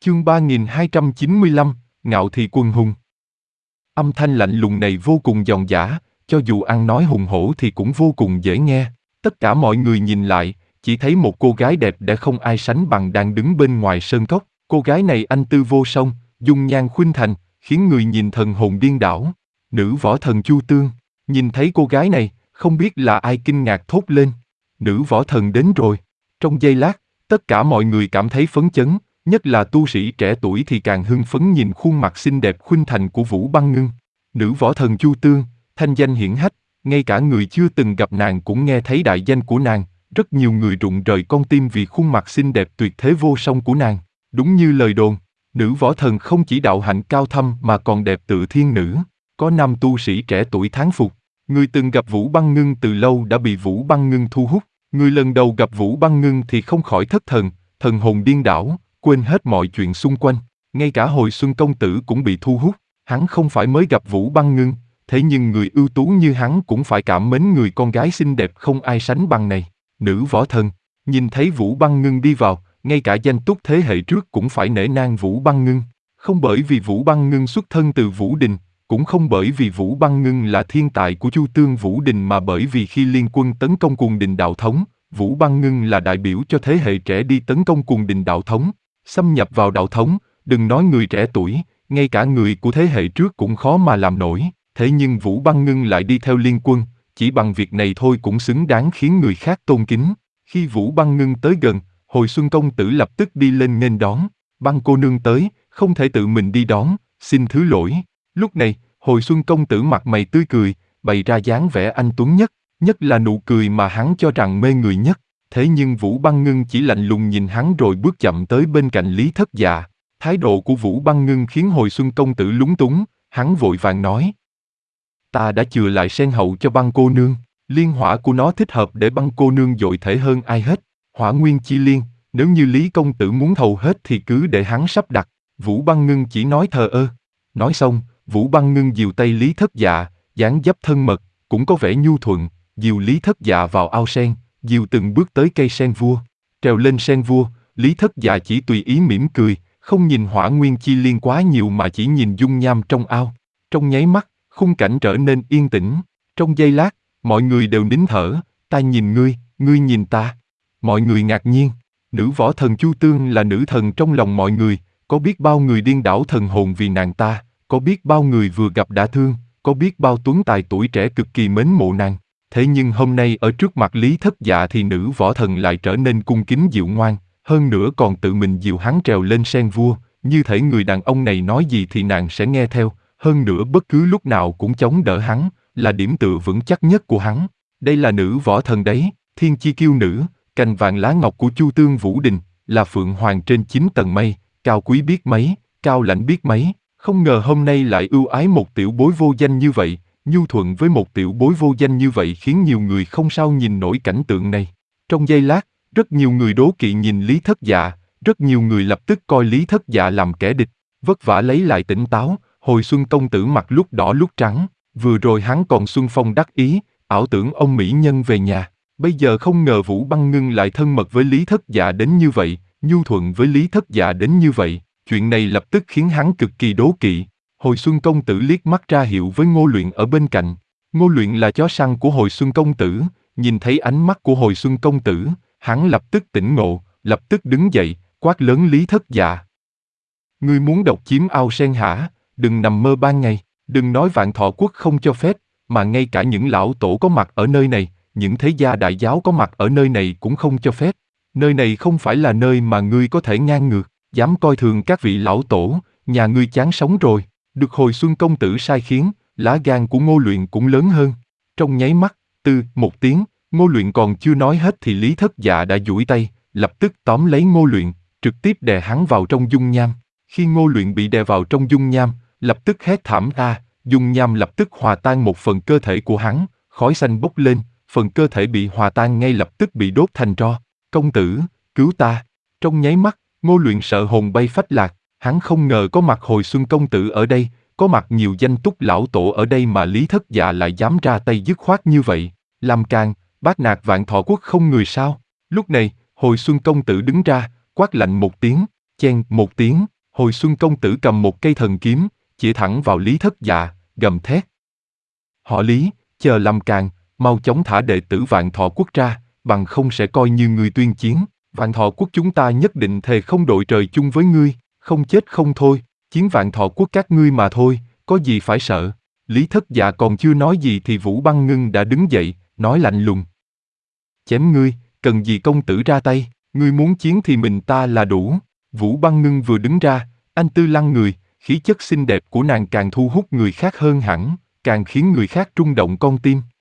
Chương 3295, Ngạo thị quân hùng. Âm thanh lạnh lùng này vô cùng giòn giã, cho dù ăn nói hùng hổ thì cũng vô cùng dễ nghe. Tất cả mọi người nhìn lại, chỉ thấy một cô gái đẹp đẽ không ai sánh bằng đang đứng bên ngoài sơn cốc. Cô gái này anh tư vô song, dung nhan khuynh thành, khiến người nhìn thần hồn điên đảo. Nữ võ thần Chu Tương, nhìn thấy cô gái này, không biết là ai kinh ngạc thốt lên. Nữ võ thần đến rồi. Trong giây lát, tất cả mọi người cảm thấy phấn chấn. Nhất là tu sĩ trẻ tuổi thì càng hưng phấn nhìn khuôn mặt xinh đẹp khuynh thành của Vũ Băng Ngưng. Nữ võ thần Chu Tương, thanh danh hiển hách, ngay cả người chưa từng gặp nàng cũng nghe thấy đại danh của nàng, rất nhiều người rụng rời con tim vì khuôn mặt xinh đẹp tuyệt thế vô song của nàng. Đúng như lời đồn, nữ võ thần không chỉ đạo hạnh cao thâm mà còn đẹp tựa thiên nữ. Có nam tu sĩ trẻ tuổi thán phục, người từng gặp Vũ Băng Ngưng từ lâu đã bị Vũ Băng Ngưng thu hút, người lần đầu gặp Vũ Băng Ngưng thì không khỏi thất thần, thần hồn điên đảo, quên hết mọi chuyện xung quanh. Ngay cả Hồi Xuân công tử cũng bị thu hút, hắn không phải mới gặp Vũ Băng Ngưng, thế nhưng người ưu tú như hắn cũng phải cảm mến người con gái xinh đẹp không ai sánh bằng này. Nữ võ thần, nhìn thấy Vũ Băng Ngưng đi vào, ngay cả danh túc thế hệ trước cũng phải nể nang Vũ Băng Ngưng. Không bởi vì Vũ Băng Ngưng xuất thân từ Vũ Đình, cũng không bởi vì Vũ Băng Ngưng là thiên tài của Chu Tương Vũ Đình mà bởi vì khi liên quân tấn công Cuồng Đình Đạo Thống, Vũ Băng Ngưng là đại biểu cho thế hệ trẻ đi tấn công Cuồng Đình Đạo Thống. Xâm nhập vào đạo thống, đừng nói người trẻ tuổi, ngay cả người của thế hệ trước cũng khó mà làm nổi. Thế nhưng Vũ Băng Ngưng lại đi theo liên quân, chỉ bằng việc này thôi cũng xứng đáng khiến người khác tôn kính. Khi Vũ Băng Ngưng tới gần, Hồi Xuân công tử lập tức đi lên nghênh đón. Băng cô nương tới, không thể tự mình đi đón, xin thứ lỗi. Lúc này, Hồi Xuân công tử mặt mày tươi cười, bày ra dáng vẻ anh tuấn nhất, nhất là nụ cười mà hắn cho rằng mê người nhất. Thế nhưng Vũ Băng Ngưng chỉ lạnh lùng nhìn hắn rồi bước chậm tới bên cạnh Lý Thất Dạ. Thái độ của Vũ Băng Ngưng khiến Hồi Xuân công tử lúng túng, hắn vội vàng nói. Ta đã chừa lại sen hậu cho Băng cô nương, liên hỏa của nó thích hợp để Băng cô nương dội thể hơn ai hết. Hỏa nguyên chi liên, nếu như Lý công tử muốn thầu hết thì cứ để hắn sắp đặt. Vũ Băng Ngưng chỉ nói thờ ơ. Nói xong, Vũ Băng Ngưng dìu tay Lý Thất Dạ, dáng dấp thân mật, cũng có vẻ nhu thuận, dìu Lý Thất Dạ vào ao sen, dìu từng bước tới cây sen vua. Trèo lên sen vua, Lý Thất Dạ chỉ tùy ý mỉm cười, không nhìn hỏa nguyên chi liên quá nhiều mà chỉ nhìn dung nham trong ao. Trong nháy mắt, khung cảnh trở nên yên tĩnh. Trong giây lát, mọi người đều nín thở, ta nhìn ngươi, ngươi nhìn ta. Mọi người ngạc nhiên, nữ võ thần Chu Tương là nữ thần trong lòng mọi người, có biết bao người điên đảo thần hồn vì nàng ta, có biết bao người vừa gặp đã thương, có biết bao tuấn tài tuổi trẻ cực kỳ mến mộ nàng. Thế nhưng hôm nay ở trước mặt Lý Thất Dạ thì nữ võ thần lại trở nên cung kính dịu ngoan, hơn nữa còn tự mình dìu hắn trèo lên sen vua, như thể người đàn ông này nói gì thì nàng sẽ nghe theo, hơn nữa bất cứ lúc nào cũng chống đỡ hắn, là điểm tựa vững chắc nhất của hắn. Đây là nữ võ thần đấy, thiên chi kiêu nữ, cành vàng lá ngọc của Chu Tương Vũ Đình, là phượng hoàng trên 9 tầng mây, cao quý biết mấy, cao lãnh biết mấy, không ngờ hôm nay lại ưu ái một tiểu bối vô danh như vậy. Nhu thuận với một tiểu bối vô danh như vậy khiến nhiều người không sao nhìn nổi cảnh tượng này. Trong giây lát, rất nhiều người đố kỵ nhìn Lý Thất Dạ, rất nhiều người lập tức coi Lý Thất Dạ làm kẻ địch. Vất vả lấy lại tỉnh táo, Hồi Xuân công tử mặt lúc đỏ lúc trắng, vừa rồi hắn còn xuân phong đắc ý, ảo tưởng ông mỹ nhân về nhà. Bây giờ không ngờ Vũ Băng Ngưng lại thân mật với Lý Thất Dạ đến như vậy, nhu thuận với Lý Thất Dạ đến như vậy. Chuyện này lập tức khiến hắn cực kỳ đố kỵ. Hồi Xuân công tử liếc mắt ra hiệu với Ngô Luyện ở bên cạnh. Ngô Luyện là chó săn của Hồi Xuân công tử, nhìn thấy ánh mắt của Hồi Xuân công tử, hắn lập tức tỉnh ngộ, lập tức đứng dậy, quát lớn Lý Thất Dạ. Ngươi muốn độc chiếm ao sen hả? Đừng nằm mơ ban ngày, đừng nói Vạn Thọ Quốc không cho phép, mà ngay cả những lão tổ có mặt ở nơi này, những thế gia đại giáo có mặt ở nơi này cũng không cho phép. Nơi này không phải là nơi mà ngươi có thể ngang ngược, dám coi thường các vị lão tổ, nhà ngươi chán sống rồi. Được Hồi Xuân công tử sai khiến, lá gan của Ngô Luyện cũng lớn hơn. Trong nháy mắt, một tiếng, Ngô Luyện còn chưa nói hết thì Lý Thất Dạ đã duỗi tay, lập tức tóm lấy Ngô Luyện, trực tiếp đè hắn vào trong dung nham. Khi Ngô Luyện bị đè vào trong dung nham, lập tức hét thảm ra, dung nham lập tức hòa tan một phần cơ thể của hắn, khói xanh bốc lên, phần cơ thể bị hòa tan ngay lập tức bị đốt thành tro. Công tử, cứu ta! Trong nháy mắt, Ngô Luyện sợ hồn bay phách lạc. Hắn không ngờ có mặt Hồi Xuân công tử ở đây, có mặt nhiều danh túc lão tổ ở đây mà Lý Thất Dạ lại dám ra tay dứt khoát như vậy. Làm càn, bát nạt Vạn Thọ Quốc không người sao? Lúc này, Hồi Xuân công tử đứng ra, quát lạnh một tiếng, chen một tiếng, Hồi xuân công tử cầm một cây thần kiếm, chĩa thẳng vào Lý Thất Dạ, gầm thét. Họ Lý, chờ làm càng, mau chóng thả đệ tử Vạn Thọ Quốc ra, bằng không sẽ coi như ngươi tuyên chiến. Vạn Thọ Quốc chúng ta nhất định thề không đội trời chung với ngươi, không chết không thôi, chiến Vạn Thọ Quốc các ngươi mà thôi, có gì phải sợ. Lý Thất Dạ còn chưa nói gì thì Vũ Băng Ngưng đã đứng dậy, nói lạnh lùng. Chém ngươi, cần gì công tử ra tay, ngươi muốn chiến thì mình ta là đủ. Vũ Băng Ngưng vừa đứng ra, anh tư lăng người, khí chất xinh đẹp của nàng càng thu hút người khác hơn hẳn, càng khiến người khác rung động con tim.